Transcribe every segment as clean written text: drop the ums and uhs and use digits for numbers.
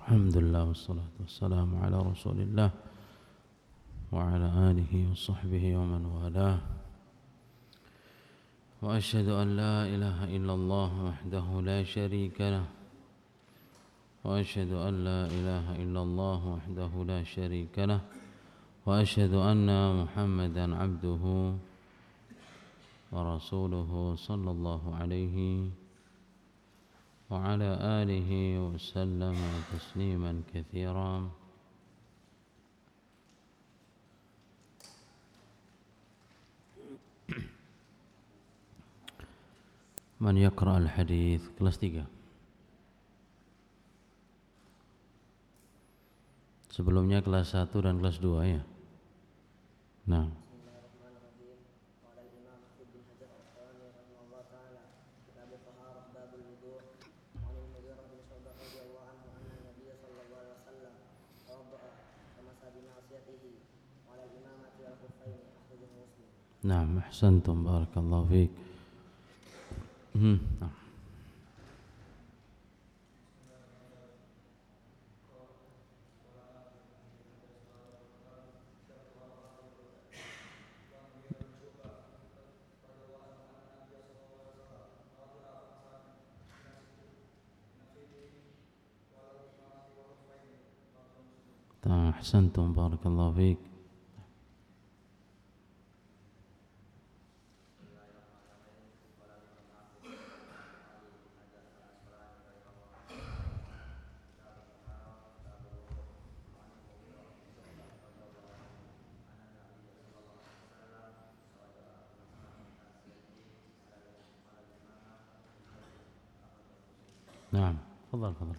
Alhamdulillah wassalatu wassalamu ala Rasulillah wa ala alihi wa sahbihi wa man walah. Wa asyhadu an la ilaha illallah wahdahu la syarika lah. Wa asyhadu an la ilaha illallah wahdahu la syarika lah. Wa asyhadu anna Muhammadan abduhu wa rasuluhu sallallahu alaihi وعلى آله وسلم تسليما كثيرا. من يقرأ الحديث kelas 3. Sebelumnya kelas 1 dan kelas 2 ya. Nah. نعم أحسنتم بارك الله فيك. أحسنتم بارك الله فيك. نعم تفضل.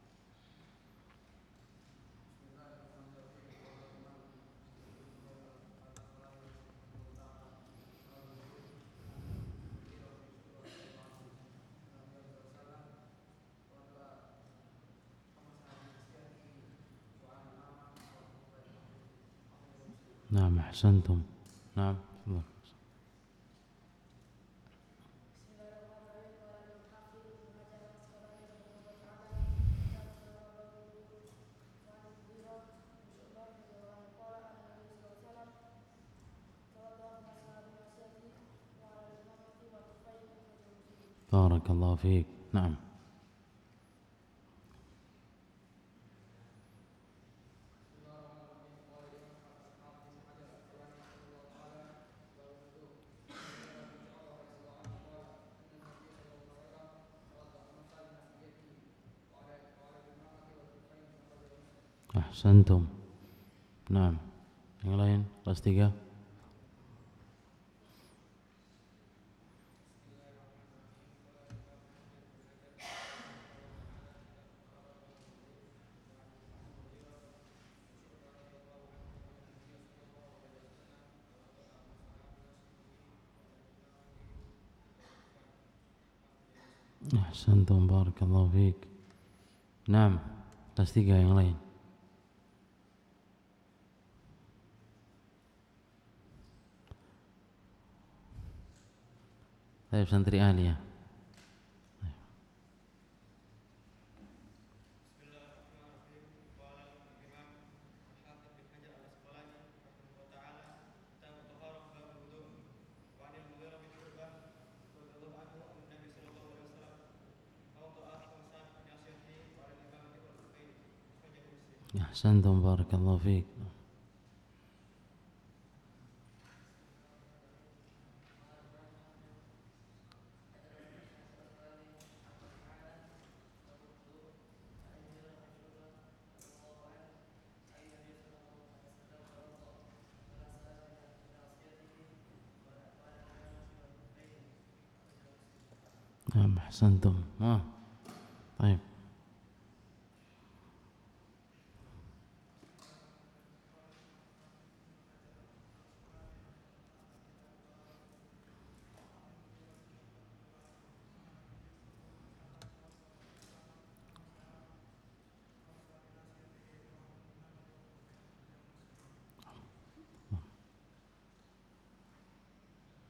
نعم أحسنتم. نعم تفضل. بارك الله فيك. نعم. Ahsantum. Nah, yang lain kelas 3. Ahsantum barakallahu fiik. Nah, kelas 3 yang lain. Saya santri ahli ya. Ahsantum barakallahu fiik. أحسنتم. طيب.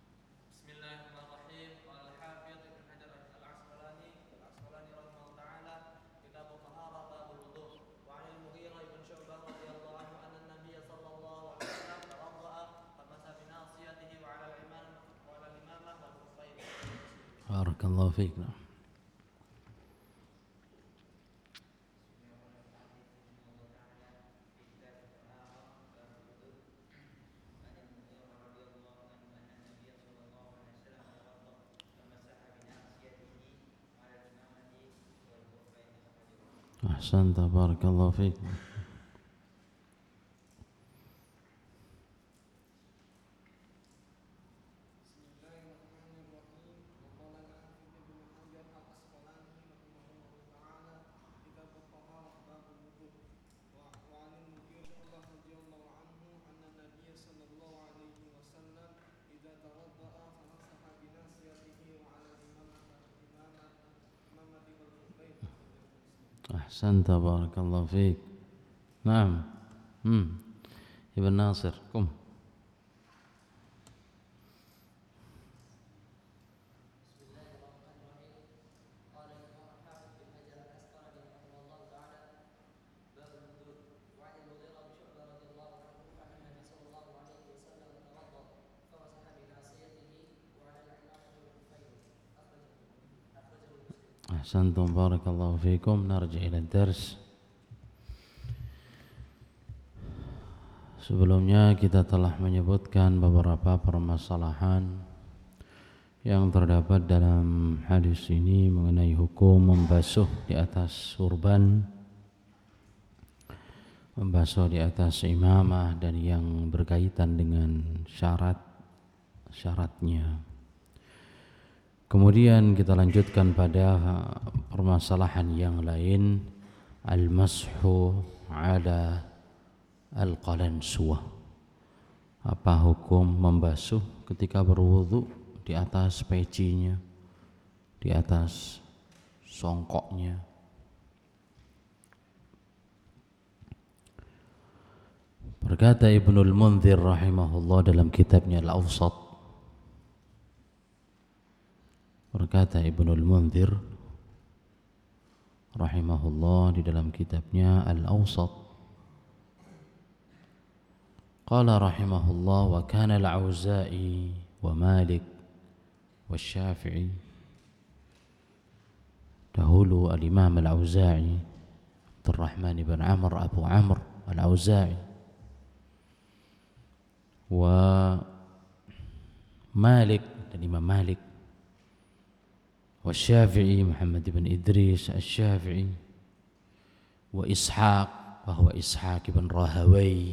Bismillahirrahmanirrahim. Al-Hafidz Ibnu Hajar Al-Asqalani rahimahullah taala Barakallahu fiik. Ahsanta, barakallahu fiik. Ahsanta, barakallahu fiik. Naam. Ibn Nasir, kum. Ahsantum, barakallahu fiikum. Narji' ila dars. Sebelumnya kita telah menyebutkan beberapa permasalahan yang terdapat dalam hadis ini mengenai hukum membasuh di atas surban, membasuh di atas imamah, dan yang berkaitan dengan syarat-syaratnya. Kemudian kita lanjutkan pada permasalahan yang lain, al-mashu ala al-qalansuwah. Apa hukum membasuh ketika berwudu di atas pecinya, di atas songkoknya. Berkata Ibnul Munzir rahimahullah dalam kitabnya Al-Awsat, berkata Ibnul Munzir rahimahullah di dalam kitabnya Al-Awsat, qala rahimahullah, wa kana al-Auza'i wa Malik wa Syafi'i. Dahulu al-Imam al-Auza'i, Abdurrahman ibn Amr Abu Amr al-Auza'i, wa Malik dan Imam Malik, wa Syafi'i Muhammad ibn Idris al-Syafi'i, wa Ishaq wa huwa Ishaq ibn Rahawai,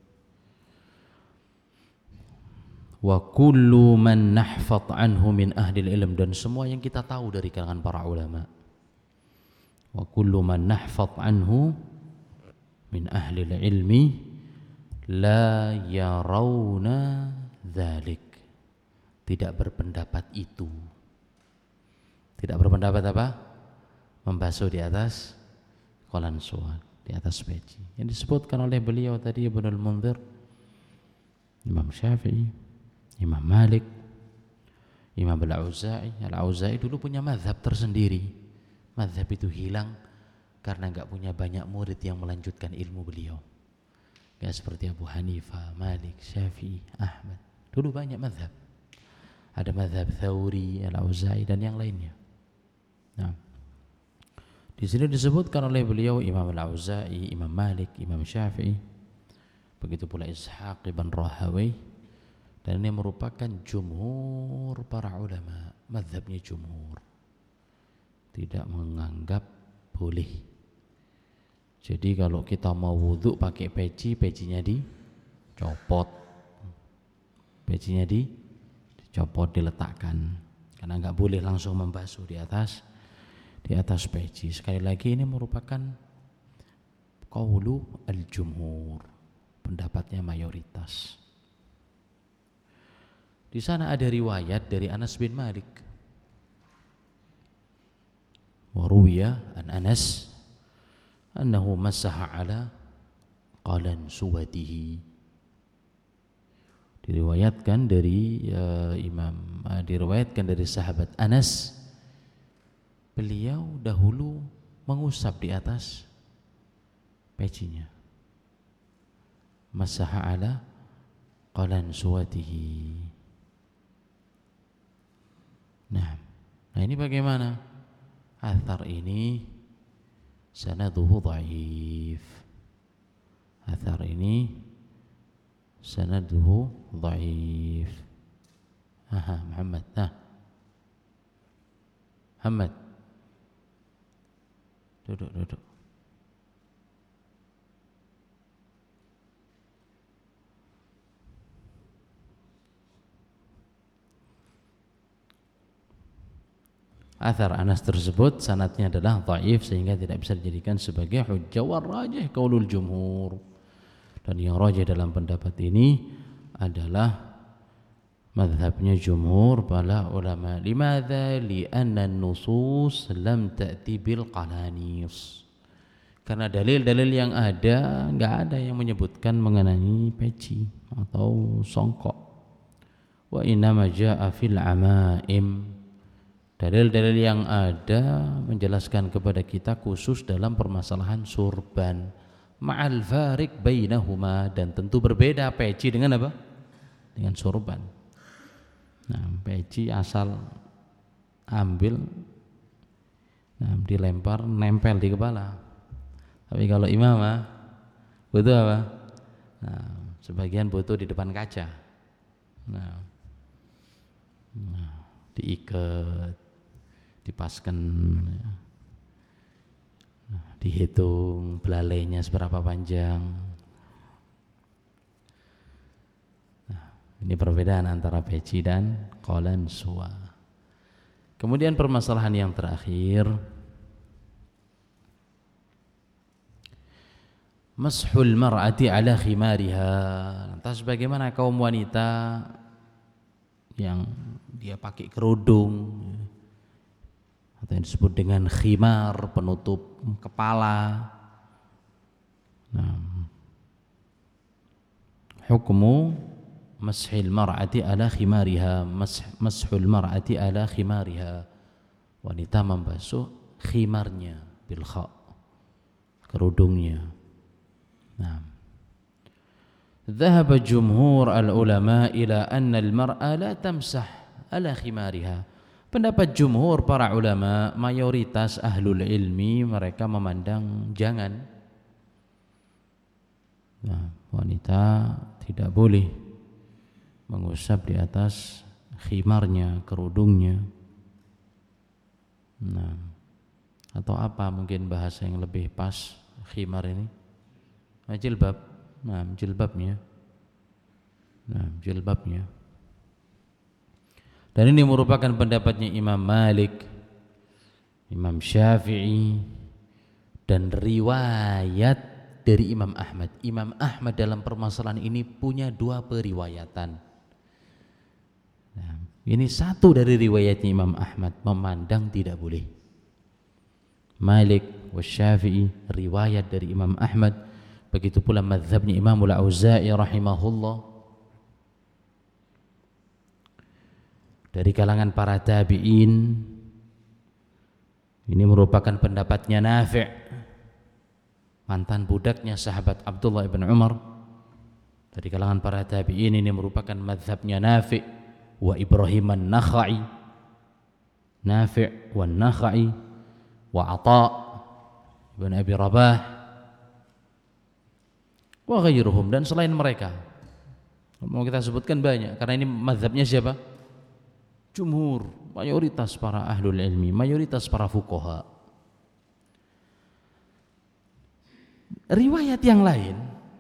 wa kullu man nahfat anhu min ahli ilm, dan semua yang kita tahu dari kalangan para ulama. Wa kullu man nahfat anhu min ahli ilmi la yarawna dzalik, tidak berpendapat itu. Tidak berpendapat apa? Membasuh di atas qalansuwah, di atas peci. Yang disebutkan oleh beliau tadi Ibnul Munzir, Imam Syafi'i, Imam Malik, Imam Al-Auza'i. Al-Auza'i dulu punya mazhab tersendiri. Mazhab itu hilang karena enggak punya banyak murid yang melanjutkan ilmu beliau. Enggak seperti Abu Hanifah, Malik, Syafi'i, Ahmad. Dulu banyak mazhab. Ada mazhab Thawri, Al-Auza'i dan yang lainnya. Nah, di sini disebutkan oleh beliau Imam Al-Auza'i, Imam Malik, Imam Syafi'i, begitu pula Ishaq ibn Rahawai, dan ini merupakan jumhur para ulama, mazhabnya jumhur, tidak menganggap boleh. Jadi kalau kita mau wudu pakai peci, pecinya dicopot, pecinya dicopot, diletakkan, karena enggak boleh langsung membasuh di atas peci. Sekali lagi ini merupakan qaulu al-jumhur, pendapatnya mayoritas. Di sana ada riwayat dari Anas bin Malik. Wa ruwiya an Anas annahu masaha ala qalansuwatihi. Diriwayatkan dari sahabat Anas, beliau dahulu mengusap di atas pecinya. Masaha ala qalansuwatihi. Nah, Nah ini bagaimana? Athar ini sanaduhu dhaif. Athar ini sanaduhu dhaif. Muhammad. Muhammad. Duduk. Athar Anas tersebut sanadnya adalah dhaif sehingga tidak bisa dijadikan sebagai hujjah wa rajih qaulul jumhur. Dan yang rajih dalam pendapat ini adalah mazhabnya jumhur para ulama. Limadza? Li'anna an-nusus lam ta'ti bil qalanis. Karena dalil-dalil yang ada enggak ada yang menyebutkan mengenai peci atau songkok. Wa innama jaa'a fil amaim. Dalil-dalil yang ada menjelaskan kepada kita khusus dalam permasalahan surban. Ma'al farik bainahuma, dan tentu berbeda peci dengan apa? Dengan surban. Nah, peci asal ambil, dilempar, nempel di kepala. Tapi kalau imamah butuh apa? Nah, sebagian butuh di depan kaca. Nah, diikat, dipaskan, dihitung belalainya seberapa panjang. Nah, ini perbedaan antara peci dan qalansuwa. Kemudian permasalahan yang terakhir, mashul mar'ati ala khimariha. Lantas bagaimana kaum wanita yang dia pakai kerudung atau yang disebut dengan khimar, penutup kepala. Nah, hukmu mashil mar'ati ala khimariha, mashul mar'ati ala khimariha, wanita membasuh khimarnya bil kha, kerudungnya. Nah, dhahaba jumhur al-ulama ila anna al-mar'a la tamsah ala khimariha. Pendapat jumhur para ulama, mayoritas ahlul ilmi, mereka memandang jangan. Nah, wanita tidak boleh mengusap di atas khimarnya, kerudungnya. Nah, atau apa mungkin bahasa yang lebih pas khimar ini? Jilbab. Nah, jilbabnya. Nah, jilbabnya. Dan ini merupakan pendapatnya Imam Malik, Imam Syafi'i, dan riwayat dari Imam Ahmad. Imam Ahmad dalam permasalahan ini punya dua periwayatan. Nah, ini satu dari riwayatnya Imam Ahmad, memandang tidak boleh. Malik wa Syafi'i, riwayat dari Imam Ahmad. Begitu pula mazhabnya Imamul Auza'i rahimahullah. Dari kalangan para tabi'in, ini merupakan pendapatnya Nafi', mantan budaknya sahabat Abdullah ibn Umar. Dari kalangan para tabi'in ini merupakan mazhabnya Nafi' wa Ibrahim an-Nakhai, Nafi' wa an-Nakhai wa Atha' ibn Abi Rabah wa ghairuhum, dan selain mereka. Mau kita sebutkan banyak, karena ini mazhabnya siapa? Jumhur, mayoritas para ahlul ilmi, mayoritas para fuqaha. Riwayat yang lain,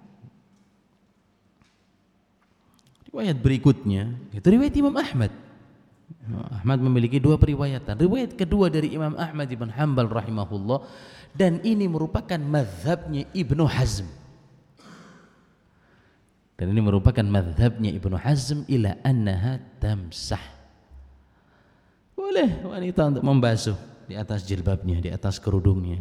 riwayat berikutnya itu riwayat Imam Ahmad. Ahmad memiliki dua periwayatan. Riwayat kedua dari Imam Ahmad ibn Hanbal rahimahullah, dan ini merupakan mazhabnya Ibnu Hazm. Dan ini merupakan mazhabnya Ibnu Hazm ila annaha tamsah. Boleh wanita untuk membasuh di atas jilbabnya, di atas kerudungnya.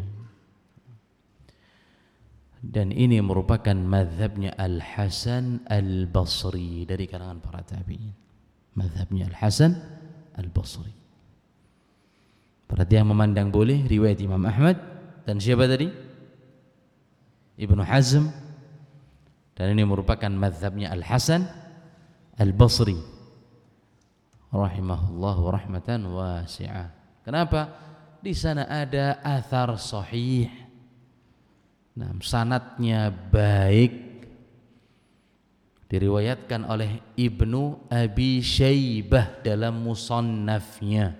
Dan ini merupakan mazhabnya Al-Hasan Al-Basri dari kalangan para tabi'in. Mazhabnya Al-Hasan Al-Basri. Berarti yang memandang boleh riwayat Imam Ahmad dan siapa tadi? Ibnu Hazm. Dan ini merupakan mazhabnya Al-Hasan Al-Basri rahimahullah rahmatan wasi'ah. Kenapa? Di sana ada athar sahih. Nah, sanadnya baik, diriwayatkan oleh Ibnu Abi Syaibah dalam musannafnya.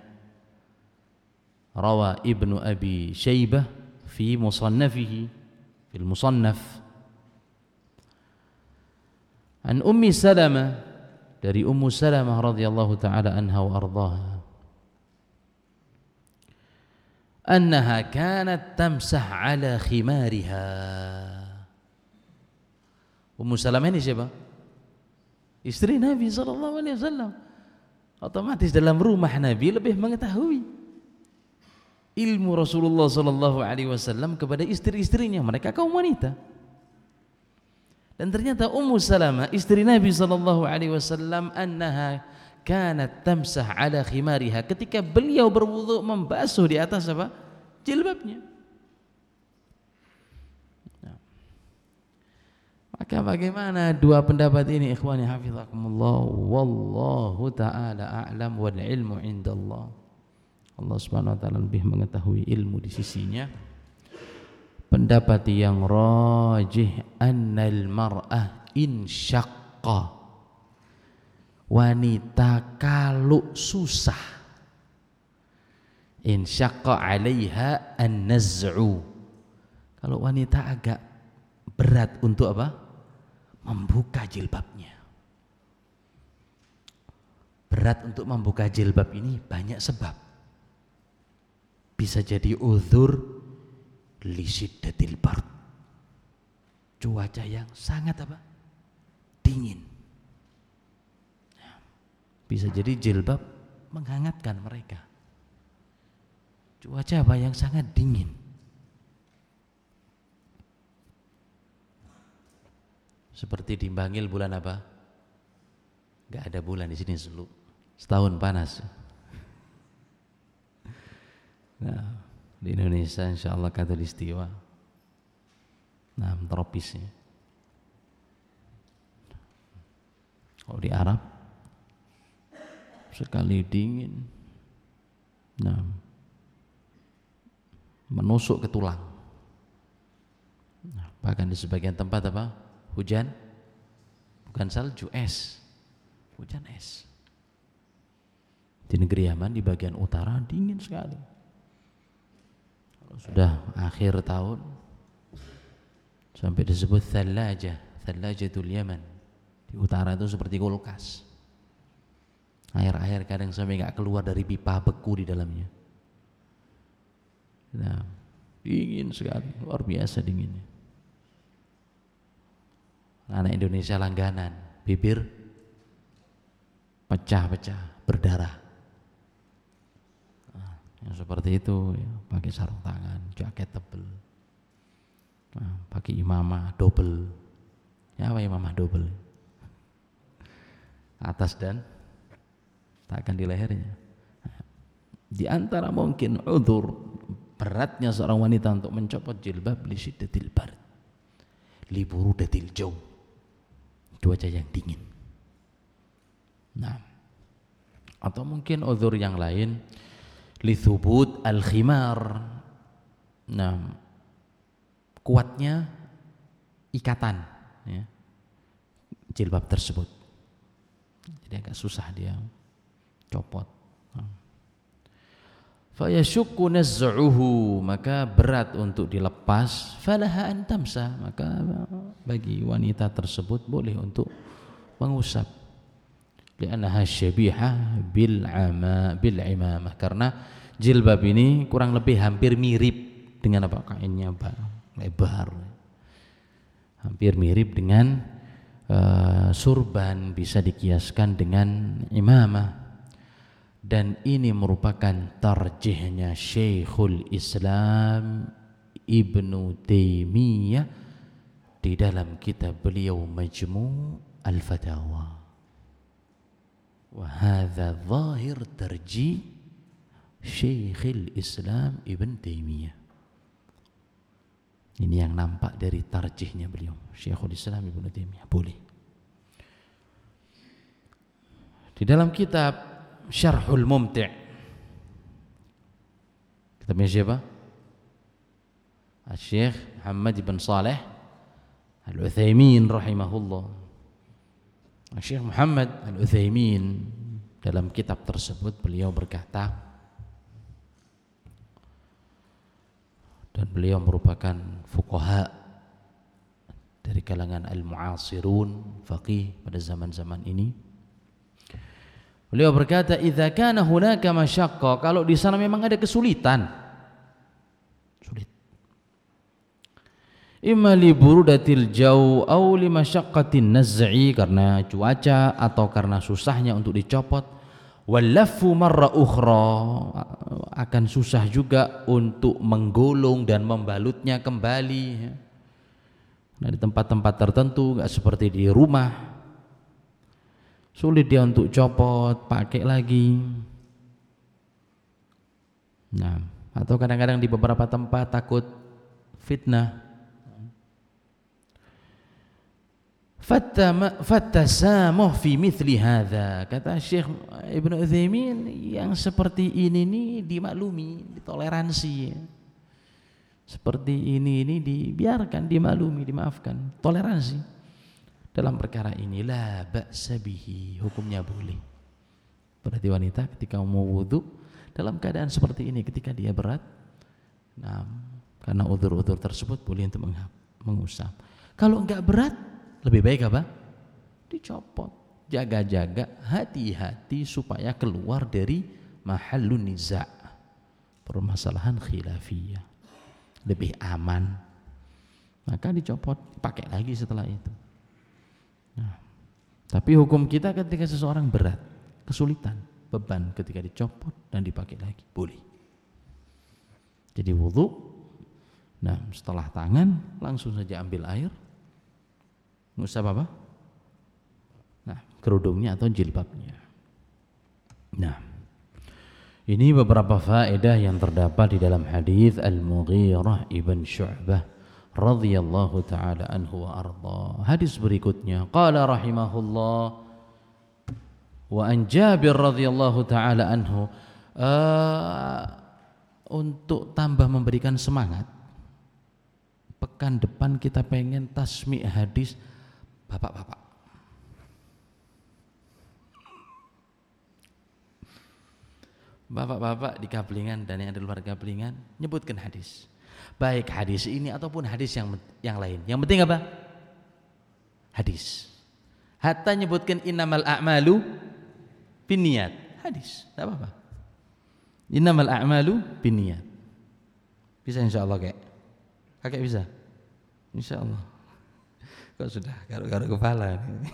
Rawa Ibnu Abi Syaibah fi musannafihi fil musannaf an Ummi Salamah, dari Ummu Salamah radhiyallahu taala anha wa ardhaha, annaha kanat tamsah ala khimariha. Ummu Salamah ini siapa? Istri Nabi SAW. Otomatis dalam rumah Nabi lebih mengetahui ilmu Rasulullah SAW kepada istri-istrinya, mereka kaum wanita. Dan ternyata Ummu Salamah istri Nabi SAW, annaha kanat tamsah ala khimariha, ketika beliau berwudu membasuh di atas apa? Jilbabnya. Maka bagaimana dua pendapat ini ikhwani hafizakumullah, wallahu ta'ala a'lam wal ilmu indallah. Allah Subhanahu wa ta'ala lebih mengetahui, ilmu di sisinya. Pendapat yang rajih annal mar'ah in syaqqa, wanita kalau susah, in syaqqa 'alaiha an-naz'u, kalau wanita agak berat untuk apa? Membuka jilbabnya. Berat untuk membuka jilbab ini banyak sebab. Bisa jadi uzur li syiddatil bard, cuaca yang sangat apa? Dingin. Bisa jadi jilbab menghangatkan mereka. Cuaca apa yang sangat dingin. Seperti di Bangil bulan apa? Gak ada bulan di sini, setahun panas. Nah, di Indonesia insya Allah khatulistiwa. Nah, tropisnya. Kalau di Arab sekali dingin, nah, menusuk ke tulang. Nah, bahkan di sebagian tempat apa? Hujan, bukan salju, es. Hujan es. Di negeri Yaman di bagian utara dingin sekali. Kalau sudah akhir tahun sampai disebut thallajatul Yaman. Di utara itu seperti kulkas. Air-air kadang sampai enggak keluar dari pipa, beku di dalamnya. Nah, dingin sekali, luar biasa dinginnya. Anak Indonesia langganan, bibir pecah-pecah, berdarah. Nah, yang seperti itu ya, pakai sarung tangan, jaket tebal, nah, pakai imamah double. Ya, apa imamah double? Atas dan takkan di lehernya. Nah, di antara mungkin udzur beratnya seorang wanita untuk mencopot jilbab li syiddatil bard, li burudatil jaw, cuaca yang dingin. Nah, atau mungkin uzur yang lain, li thubut al-khimar. Nah, kuatnya ikatan ya, jilbab tersebut. Jadi agak susah dia copot. Fa yashukku naz'uhu, maka berat untuk dilepas. Falaha an tamsah, maka bagi wanita tersebut boleh untuk mengusap. Li'annaha syabihah bil imamah, karena jilbab ini kurang lebih hampir mirip dengan apa? Kainnya lebar. Hampir mirip dengan surban, bisa dikiaskan dengan imamah. Dan ini merupakan tarjihnya Syekhul Islam Ibnu Taimiyah di dalam kitab beliau Majmu' Al-Fatawa. Wa hadza zahir tarjih Syekhul Islam Ibnu Taimiyah. Ini yang nampak dari tarjihnya beliau Syekhul Islam Ibnu Taimiyah. Boleh. Di dalam kitab Syarhul Mumti' Kitabnya siapa? Syekh Muhammad bin Saleh Al-Utsaimin rahimahullah. Syekh Muhammad Al-Utsaimin dalam kitab tersebut beliau berkata, dan beliau merupakan fuqaha dari kalangan al-mu'asirun, faqih pada zaman-zaman ini. Beliau berkata, idza kana hunaka masyaqqa, kalau di sana memang ada kesulitan, sulit. Imma li burudatil jaw aw li masyaqqatin naz'i, karena cuaca atau karena susahnya untuk dicopot. Walafu marra ukhra, akan susah juga untuk menggulung dan membalutnya kembali. Nah, di tempat-tempat tertentu nggak seperti di rumah, sulit dia untuk copot, pakai lagi. Nah, atau kadang-kadang di beberapa tempat takut fitnah. Fattasamuh fi mithli hadza, kata Syekh Ibnu Utsaimin, yang seperti ini nih dimaklumi, ditoleransi. Seperti ini dibiarkan, dimaklumi, dimaafkan, toleransi. Dalam perkara ini la ba'sa bihi, hukumnya boleh. Berarti wanita ketika mau wudu dalam keadaan seperti ini, ketika dia berat, nah, karena udzur-udzur tersebut boleh untuk mengusap. Kalau enggak berat, lebih baik apa? Dicopot. Jaga-jaga, hati-hati supaya keluar dari mahallun niza', permasalahan khilafiyah. Lebih aman. Maka dicopot, pakai lagi setelah itu. Nah, tapi hukum kita ketika seseorang berat, kesulitan, beban, ketika dicopot dan dipakai lagi, boleh. Jadi wudu, nah setelah tangan langsung saja ambil air, ngusap apa? Nah, kerudungnya atau jilbabnya. Nah, ini beberapa faedah yang terdapat di dalam hadis Al-Mughirah ibn Syu'bah radhiyallahu taala anhu wa arda. Hadis berikutnya, qala rahimahullah wa an Jabir radhiyallahu taala anhu, untuk tambah memberikan semangat, pekan depan kita pengen tasmi' hadis bapak-bapak. Bapak-bapak di Kablingan dan yang di luar Kablingan nyebutkan hadis. Baik hadis ini ataupun hadis yang lain. Yang penting apa? Hadis. Hatta nyebutkan innamal a'malu binniyat. Hadis, enggak apa-apa. Innamal a'malu binniyat. Bisa insyaallah, Kek? Kakek bisa? Insyaallah. Kok sudah garuk-garuk kepala nih.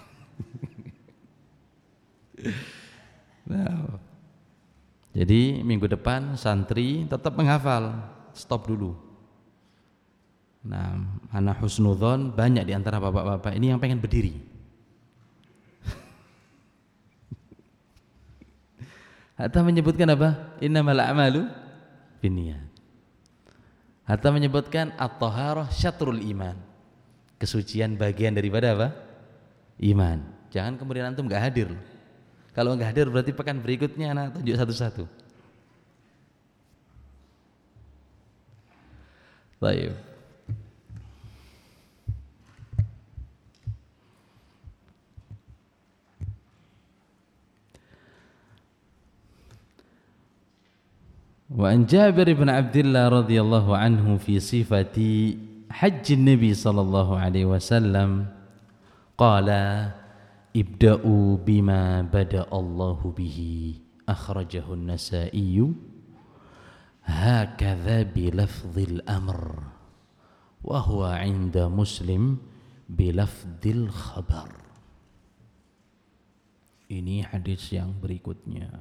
Nah, jadi minggu depan santri tetap menghafal, stop dulu. Nah, ana husnudzon banyak di antara bapak-bapak ini yang pengen berdiri. Hatta menyebutkan apa? Innamal a'malu binniyat. Hatta menyebutkan at-taharah syatrul iman. Kesucian bagian daripada apa? Iman. Jangan kemudian antum enggak hadir. Kalau enggak hadir berarti pekan berikutnya anak tunjuk satu-satu. Baik. Wa an Jabir bin Abdullah radhiyallahu anhu fi sifati hajj Nabi sallallahu alaihi wasallam qala ibda'u bima bada Allahu bihi akhrajahu an-Nasa'i hakadha bi lafdhil amr wa huwa 'inda Muslim bi lafdhil khabar. Ini hadis yang berikutnya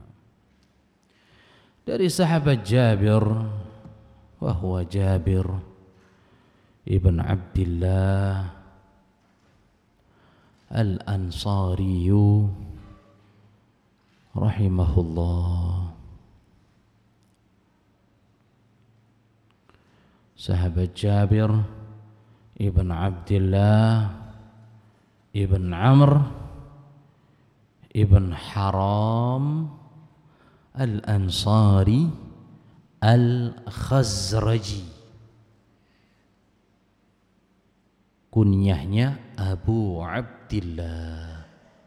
dari sahabat Jabir, wa huwa Jabir ibn Abdullah Al-Ansari rahimahullah. Sahabat Jabir ibn Abdullah ibn Amr ibn Haram Al-Ansari Al-Khazraji, kunyahnya Abu Abdillah.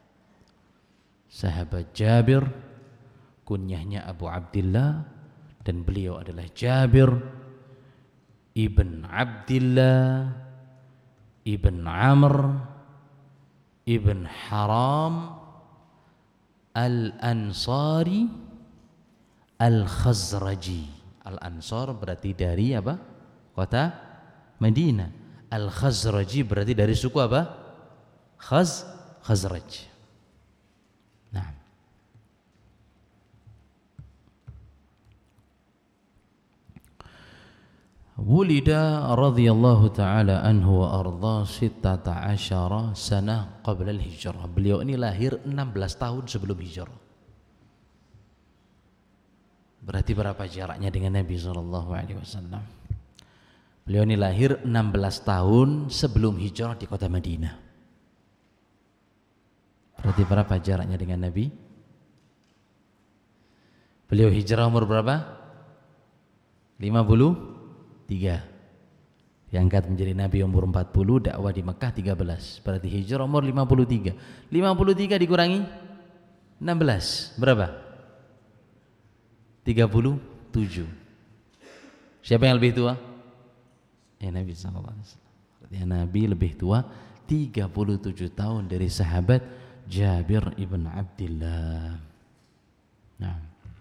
Sahabat Jabir, kunyahnya Abu Abdillah, dan beliau adalah Jabir ibn Abdillah ibn Amr ibn Haram Al-Ansari Al-Khazraji. Al-Ansar berarti dari apa? Kota Madinah. Al-Khazraji berarti dari suku apa? Khazraj. Nah, wulida radhiyallahu ta'ala anhu wa arda 16 sanah qabla al-hijrah. Beliau ini lahir 16 tahun sebelum hijrah. Berarti berapa jaraknya dengan Nabi SAW? Beliau ini lahir 16 tahun sebelum hijrah di kota Madinah. Berarti berapa jaraknya dengan Nabi? Beliau hijrah umur berapa? 53. Diangkat menjadi Nabi umur 40, dakwah di Mekah 13. Berarti hijrah umur 53. 53 dikurangi 16, berapa? 37. Siapa yang lebih tua? Ya, Nabi SAW. Artinya Nabi lebih tua 37 tahun dari sahabat Jabir ibn Abdillah. Nah,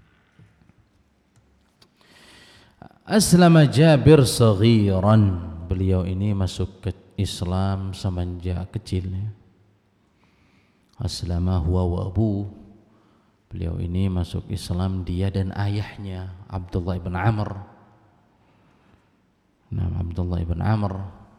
Aslama Jabir saghiran. Beliau ini masuk ke Islam semenjak kecilnya. Aslama huwa wa abu. Beliau ini masuk Islam dia dan ayahnya Abdullah ibn Amr. Nah, Abdullah ibn Amr.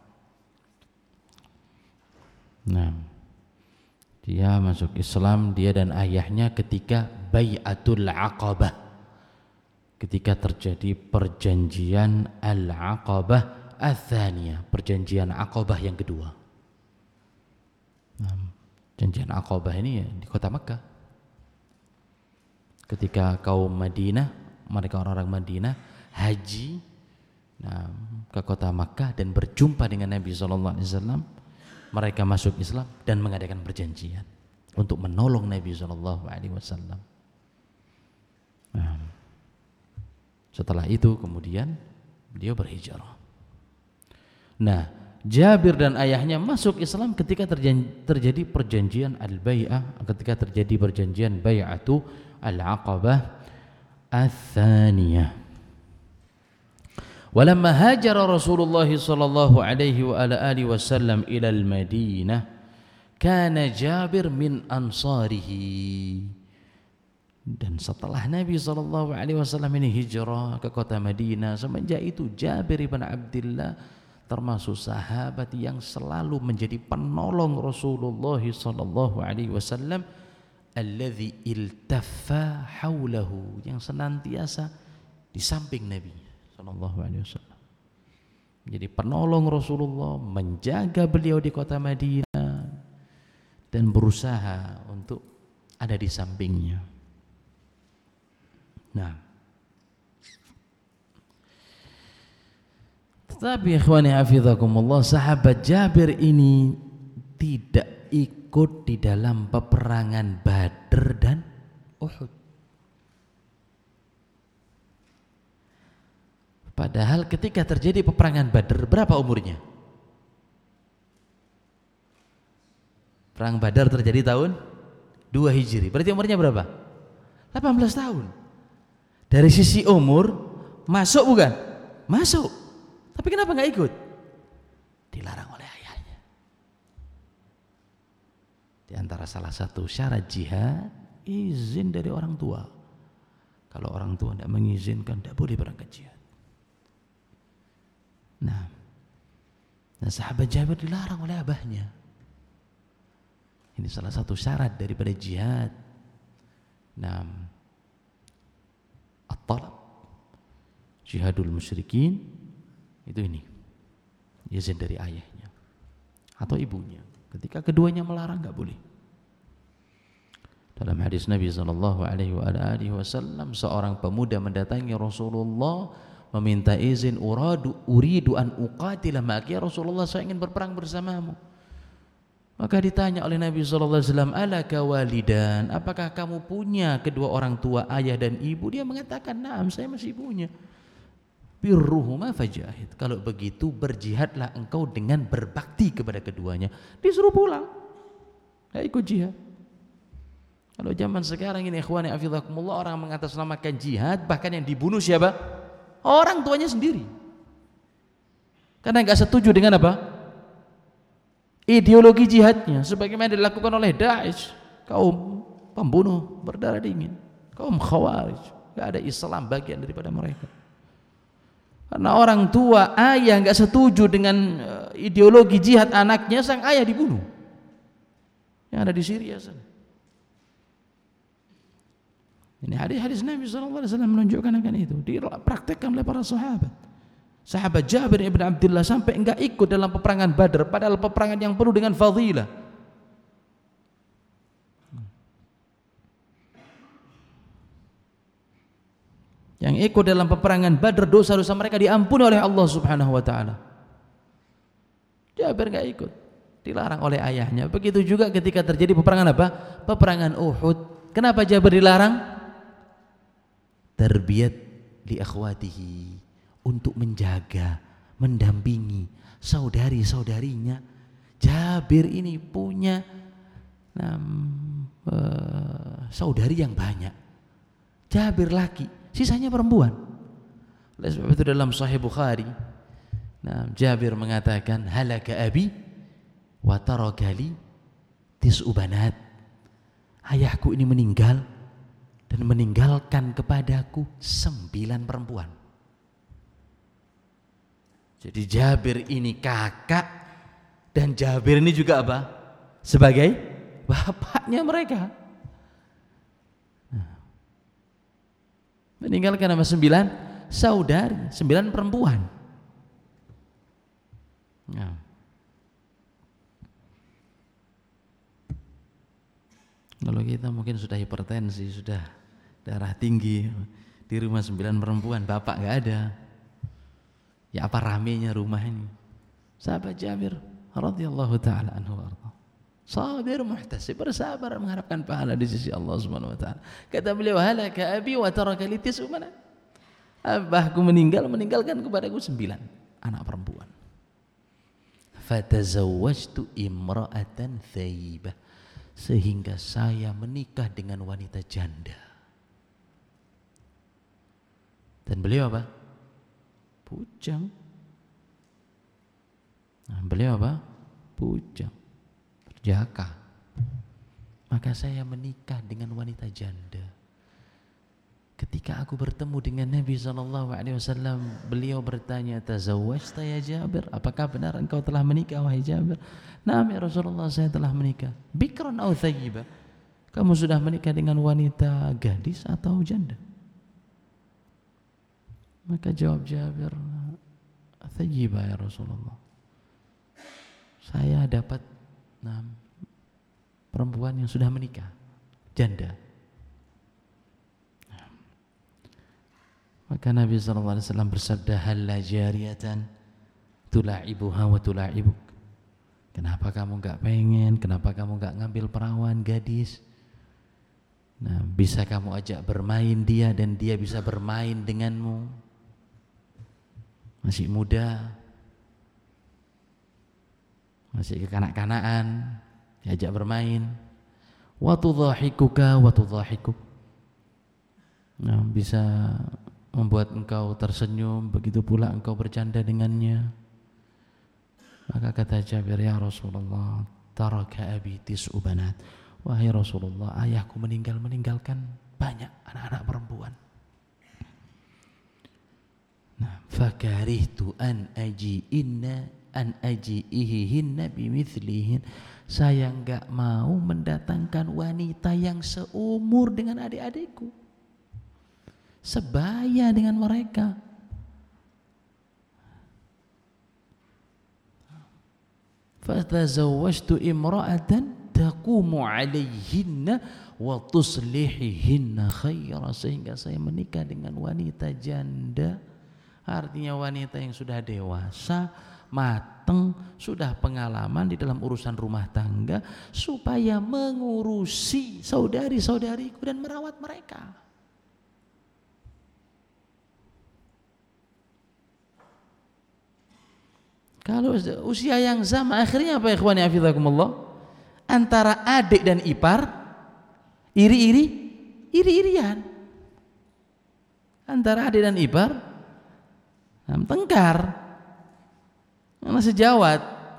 Nah, dia masuk Islam dia dan ayahnya ketika Bai'atul Aqabah. Ketika terjadi perjanjian Al-Aqabah Ats-Tsaniyah, perjanjian Aqabah yang kedua. Nah, perjanjian Aqabah ini ya di kota Makkah. Ketika kaum Madinah, mereka orang-orang Madinah haji ke kota Makkah dan berjumpa dengan Nabi SAW, mereka masuk Islam dan mengadakan perjanjian untuk menolong Nabi SAW. Nah, setelah itu kemudian beliau berhijrah. Nah, Jabir dan ayahnya masuk Islam ketika terjadi perjanjian Al-Bai'ah, ketika terjadi perjanjian Bai'atu Al-Aqabah Ats-Tsaniyah. Walamma hajara Rasulullah sallallahu alaihi wa ala alihi wasallam ila al-Madinah, kana Jabir min ansarihi. Dan setelah Nabi sallallahu alaihi wasallam ini hijrah ke kota Madinah, semenjak itu Jabir ibn Abdillah termasuk sahabat yang selalu menjadi penolong Rasulullah sallallahu alaihi wasallam, alladzi iltaffa haulahu, yang senantiasa di samping Nabi sallallahu alaihi wasallam. Jadi penolong Rasulullah, menjaga beliau di kota Madinah dan berusaha untuk ada di sampingnya. Nah, tetapi ikhwani hafizakumullah, sahabat Jabir ini tidak ikut di dalam peperangan Badr dan Uhud. Padahal ketika terjadi peperangan Badr, berapa umurnya? Perang Badar terjadi tahun 2 Hijri. Berarti umurnya berapa? 18 tahun. Dari sisi umur masuk bukan? Masuk. Tapi kenapa nggak ikut? Dilarang oleh ayahnya. Di antara salah satu syarat jihad, izin dari orang tua. Kalau orang tua tidak mengizinkan, tidak boleh berangkat jihad. Nah, sahabat Jabir dilarang oleh abahnya. Ini salah satu syarat daripada jihad. Nah, at-talab, jihadul musyrikin, itu ini izin dari ayahnya atau ibunya. Ketika keduanya melarang, nggak boleh. Dalam hadis Nabi SAW, seorang pemuda mendatangi Rasulullah meminta izin, uridu an uqatila ma'aki, ya Rasulullah, saya ingin berperang bersamamu. Maka ditanya oleh Nabi SAW, alaka walidan, apakah kamu punya kedua orang tua, ayah dan ibu? Dia mengatakan, na'am, saya masih punya. Birruhuma fajahid, kalau begitu berjihadlah engkau dengan berbakti kepada keduanya. Disuruh pulang, gak ikut jihad. Kalau zaman sekarang ini ikhwani afizakumullah, orang mengatasnamakan jihad, bahkan yang dibunuh siapa? Orang tuanya sendiri. Karena enggak setuju dengan apa? Ideologi jihadnya sebagaimana dilakukan oleh Daesh, kaum pembunuh berdarah dingin, kaum Khawarij. Enggak ada Islam bagian daripada mereka. Karena orang tua, ayah enggak setuju dengan ideologi jihad anaknya, sang ayah dibunuh. Yang ada di Syria sana. Ini hadis Nabi SAW menunjukkan akan itu, dipraktekkan oleh para sahabat. Sahabat Jabir ibn Abdullah sampai enggak ikut dalam peperangan Badar, padahal peperangan yang penuh dengan fadilah. Yang ikut dalam peperangan Badar, dosa-dosa mereka diampuni oleh Allah Subhanahu wa taala. Jabir enggak ikut, dilarang oleh ayahnya. Begitu juga ketika terjadi peperangan apa? Peperangan Uhud. Kenapa Jabir dilarang? Tarbiyat li akhwatihi, untuk menjaga, mendampingi saudari-saudarinya. Jabir ini punya saudari yang banyak. Jabir laki, sisanya perempuan. Oleh sebab itu dalam Sahih Bukhari, Jabir mengatakan, halaka abi wa taraka li tis'u banat. Ayahku ini meninggal dan meninggalkan kepadaku 9 perempuan. Jadi Jabir ini kakak, dan Jabir ini juga apa? Sebagai bapaknya mereka. Meninggalkan nama 9 saudari, 9 perempuan. Nah. Kalau kita mungkin sudah hipertensi, sudah darah tinggi, di rumah 9 perempuan, bapak gak ada. Ya apa ramenya rumah ini. Sahabat Jabir radhiyallahu taala anhu warḍah, sabir muhtasib, bersabar mengharapkan pahala di sisi Allah Subhanahu wa taala. Kata beliau, halaka abi wa taraka li tis'u banat. Abahku meninggalkan kepadaku 9 anak perempuan. Fatazawwajtu imra'atan thayyibah, sehingga saya menikah dengan wanita janda. Dan beliau apa? Bujang. Beliau apa? Bujang, berjaka. Maka saya menikah dengan wanita janda. Ketika aku bertemu dengan Nabi SAW, beliau bertanya, tazawwajta ya Jabir? Apakah benar engkau telah menikah wahai Jabir? Naam ya Rasulullah, saya telah menikah. Bikran aw thayyiba? Kamu sudah menikah dengan wanita gadis atau janda? Maka jawab Jabir, thayyiba ya Rasulullah. Saya dapat perempuan yang sudah menikah, janda. Maka Nabi SAW bersabda, halla jariyatan tula'ibuha wa tula'ibuk. Kenapa kamu gak pengen, kenapa kamu gak ngambil perawan gadis? Bisa kamu ajak bermain dia dan dia bisa bermain denganmu. Masih muda, masih kekanak-kanaan, diajak bermain. Wa tudhahikuka wa tudhahikuk. Bisa membuat engkau tersenyum, begitu pula engkau bercanda dengannya. Maka kata Jabir, ya Rasulullah, taraka abi tis'u banat. Wahai Rasulullah, ayahku meninggalkan banyak anak-anak perempuan. Fakarihtu an aji'ihinna bimithlihin. Saya enggak mau mendatangkan wanita yang seumur dengan adik-adikku, sebaya dengan mereka. Fatazawwajtu imra'atan tahkumu alaihinna wa tuslihihinna khaira, sehingga saya menikah dengan wanita janda. Artinya wanita yang sudah dewasa, mateng, sudah pengalaman di dalam urusan rumah tangga, supaya mengurusi saudari-saudariku dan merawat mereka. Kalau usia yang sama, akhirnya apa ikhwani hafizakumullah? Antara adik dan ipar iri-irian. Antara adik dan ipar tengkar. Karena sejawat.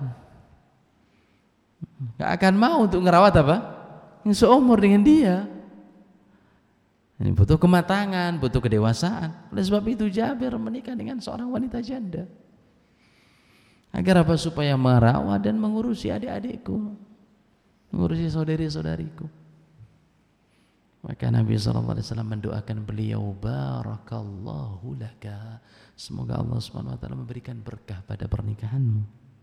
Gak akan mau untuk ngerawat apa? Yang seumur dengan dia. Ini butuh kematangan, butuh kedewasaan. Oleh sebab itu Jabir menikah dengan seorang wanita janda. Agar apa? Supaya merawat dan mengurusi adik-adikku, mengurusi saudari-saudariku. Maka Nabi SAW mendoakan beliau, barakallahu laka, semoga Allah SWT memberikan berkah pada pernikahanmu.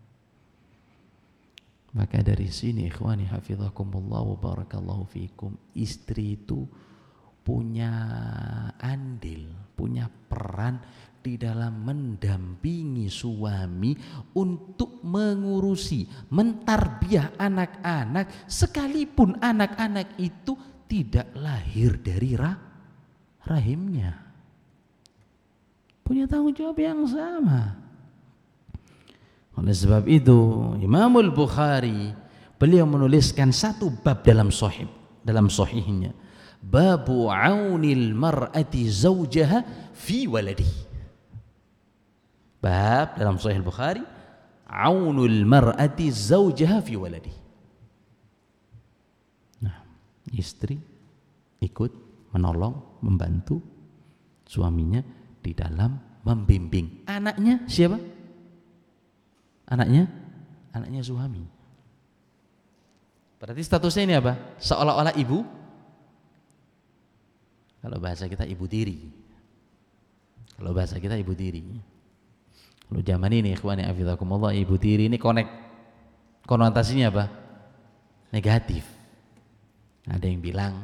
Maka dari sini ikhwani hafizakumullah wa barakallahu fikum, istri itu punya andil, punya peran di dalam mendampingi suami untuk mengurusi, mentarbiah anak-anak, sekalipun anak-anak itu tidak lahir dari rahimnya. Punya tanggung jawab yang sama. Oleh sebab itu Imamul Bukhari beliau menuliskan satu bab dalam sahihnya, babu aunil mar'ati zawjaha fi waladi. Bab dalam Sahih Bukhari, aunul mar'ati zawjaha fi waladi. Nah, istri ikut menolong, membantu suaminya di dalam membimbing anaknya. Siapa? Anaknya suami. Berarti statusnya ini apa? Seolah-olah ibu. Kalau bahasa kita ibu tiri. Kalau zaman ini ikhwani hafizakumullah, ibu tiri ini konotasinya apa? Negatif. Ada yang bilang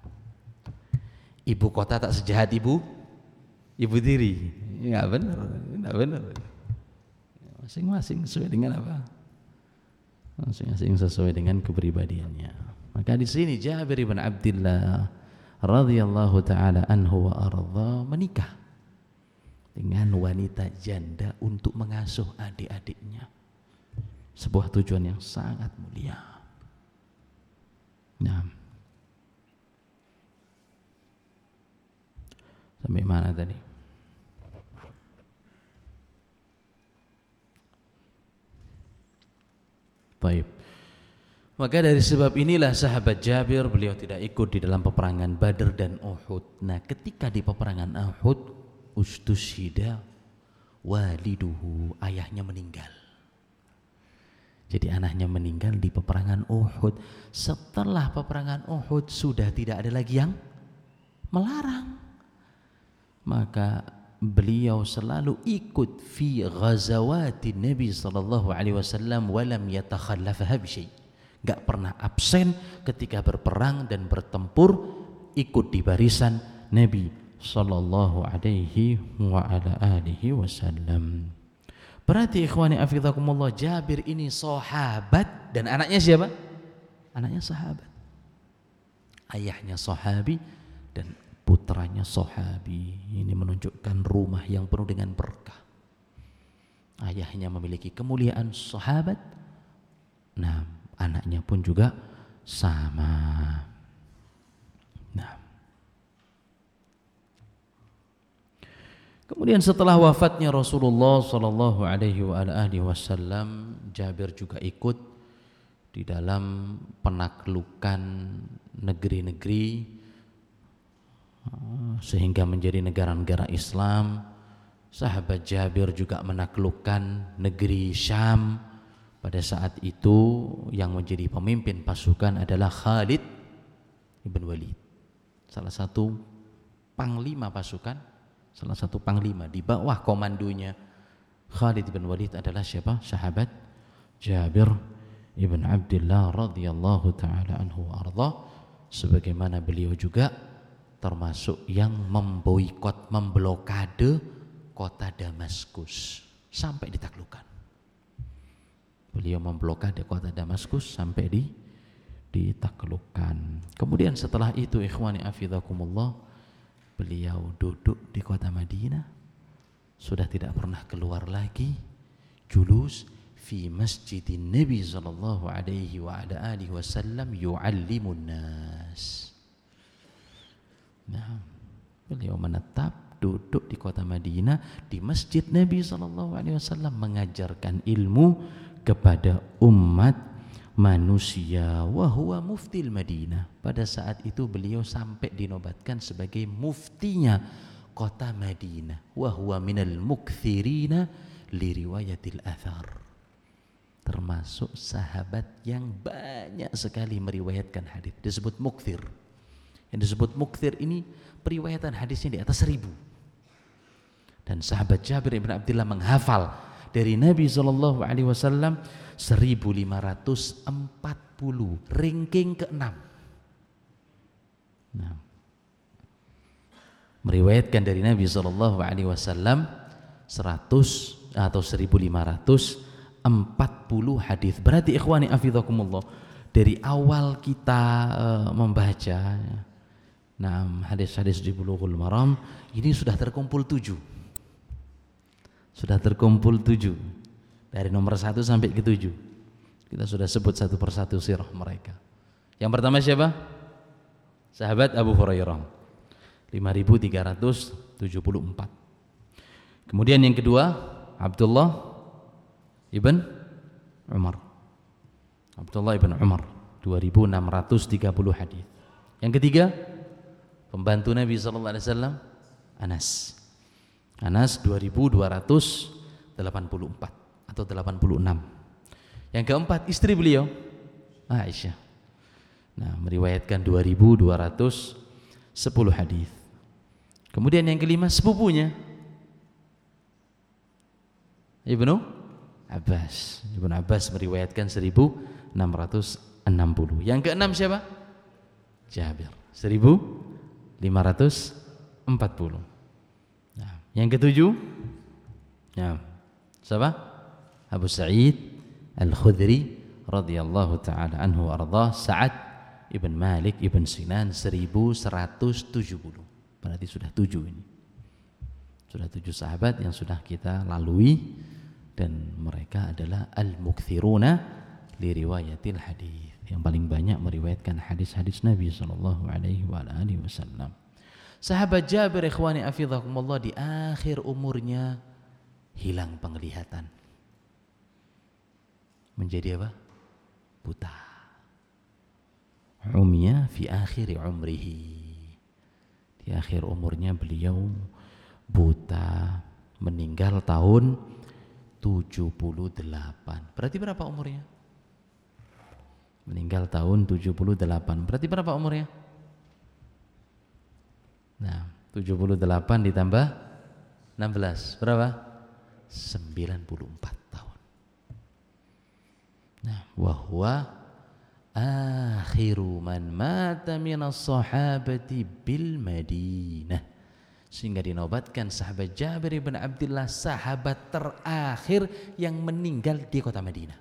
ibu kota tak sejahat ibu tiri. Enggak benar. Masing-masing sesuai dengan apa? Masing-masing sesuai dengan kepribadiannya. Maka di sini Jabir bin Abdullah radhiyallahu taala anhu wa ardha menikah dengan wanita janda untuk mengasuh adik-adiknya. Sebuah tujuan yang sangat mulia. Nah, sampai mana tadi? Baik. Maka dari sebab inilah sahabat Jabir, beliau tidak ikut di dalam peperangan Badr dan Uhud. Nah, ketika di peperangan Uhud, ustushida waliduhu, ayahnya meninggal. Jadi anaknya meninggal di peperangan Uhud. Setelah peperangan Uhud sudah tidak ada lagi yang melarang. Maka beliau selalu ikut fi ghazawati Nabi sallallahu alaihi wasallam wa lam yatakhallafaha bi syai'. Enggak pernah absen ketika berperang dan bertempur, ikut di barisan Nabi sallallahu alaihi wa ala alihi wasallam. Berarti ikhwani hafizakumullah, Jabir ini sahabat dan anaknya siapa? Anaknya sahabat. Ayahnya sahabi dan putranya sahabi. Ini menunjukkan rumah yang penuh dengan berkah. Ayahnya memiliki kemuliaan sahabat. Nah, anaknya pun juga sama. Nah, kemudian setelah wafatnya Rasulullah sallallahu alaihi wasallam, Jabir juga ikut di dalam penaklukan negeri-negeri sehingga menjadi negara-negara Islam. Sahabat Jabir juga menaklukkan negeri Syam. Pada saat itu yang menjadi pemimpin pasukan adalah Khalid ibn Walid, salah satu panglima pasukan, salah satu panglima. Di bawah komandonya Khalid ibn Walid adalah siapa? Sahabat Jabir ibn Abdullah radhiyallahu taala anhu arda, sebagaimana beliau juga termasuk yang memboikot, memblokade kota Damaskus sampai ditaklukkan. Beliau memblokade kota Damaskus sampai ditaklukkan. Kemudian setelah itu ikhwani afidakumullah, beliau duduk di kota Madinah, sudah tidak pernah keluar lagi, julus fi masjidin Nabi sallallahu alaihi wa ala alihi wasallam yu'allimun nas. Nah, beliau menetap duduk di kota Madinah di masjid Nabi sallallahu alaihi wasallam mengajarkan ilmu kepada umat manusia. Wa huwa muftil Madinah. Pada saat itu beliau sampai dinobatkan sebagai muftinya kota Madinah. Wa huwa minal mukthirina li riwayatil athar. Termasuk sahabat yang banyak sekali meriwayatkan hadis, disebut mukthir. Yang disebut mukthir ini periwayatan hadisnya di atas 1000. Dan sahabat Jabir bin Abdullah menghafal dari Nabi sallallahu alaihi wasallam 1540, ranking ke-6. Nah, meriwayatkan dari Nabi sallallahu alaihi wasallam 100 atau 1540 hadis. Berarti ikhwani afidakumullah, dari awal kita membaca hadis-hadis di Bulughul Maram ini sudah terkumpul 7. Sudah terkumpul 7. Dari nomor 1 sampai ke 7. Kita sudah sebut satu persatu sirah mereka. Yang pertama siapa? Sahabat Abu Hurairah, 5374. Kemudian yang kedua Abdullah ibn Umar. Abdullah ibn Umar 2630 hadis. Yang ketiga pembantu Nabi sallallahu alaihi wasallam Anas. Anas 2284 atau 86. Yang keempat istri beliau Aisyah. Nah, meriwayatkan 2210 hadis. Kemudian yang kelima sepupunya Ibnu Abbas. Ibnu Abbas meriwayatkan 1660. Yang keenam siapa? Jabir 1540. Nah, yang ketujuh siapa? Abu Sa'id Al-Khudri radhiyallahu taala anhu arda, Sa'ad ibn Malik ibn Sinan 1170. Berarti sudah 7 ini. Sudah 7 sahabat yang sudah kita lalui, dan mereka adalah al-mukthiruna li riwayatil hadis, yang paling banyak meriwayatkan hadis-hadis Nabi sallallahu alaihi wasallam. Sahabat Jabir ikhwani afidhakumullah di akhir umurnya hilang penglihatan. Menjadi apa? Buta. Umya fi akhir umrihi. Di akhir umurnya beliau buta, meninggal tahun 78. Berarti berapa umurnya? Meninggal tahun 78. Berarti berapa umurnya? Nah, 78 ditambah 16. Berapa? 94 tahun. Nah, wa huwa akhiru man mata minas sahabati bil Madinah. Sehingga dinobatkan sahabat Jabir bin Abdullah sahabat terakhir yang meninggal di kota Madinah.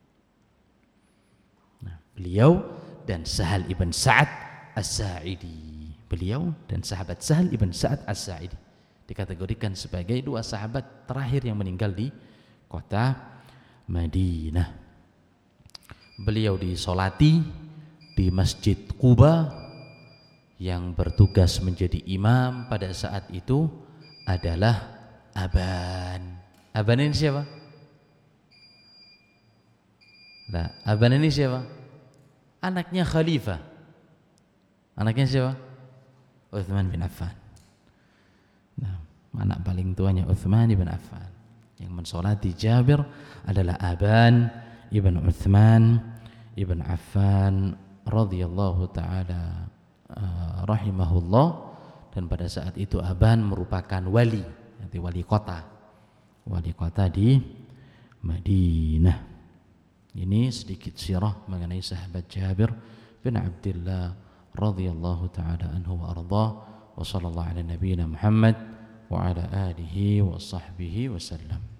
Nah, beliau dan Sahal ibn Sa'ad As-Sa'idi. Beliau dan sahabat Sahal ibn Sa'ad As-Sa'idi dikategorikan sebagai 2 sahabat terakhir yang meninggal di kota Madinah. Beliau disolati di Masjid Quba. Yang bertugas menjadi imam pada saat itu adalah Aban. Aban ini siapa? Nah, Aban ini siapa? Anaknya Khalifah. Anaknya siapa? Uthman bin Affan. Nah, anak paling tuanya Uthman bin Affan. Yang mensolati Jabir adalah Aban ibn Uthman ibn Affan radhiyallahu ta'ala rahimahullah. Dan pada saat itu Aban merupakan wali, wali kota di Madinah. Ini sedikit sirah mengenai sahabat Jabir bin Abdullah radhiyallahu taala anhu wa ardhah. Wa sallallahu ala nabiyyina Muhammad wa ala alihi wa sahbihi wasallam.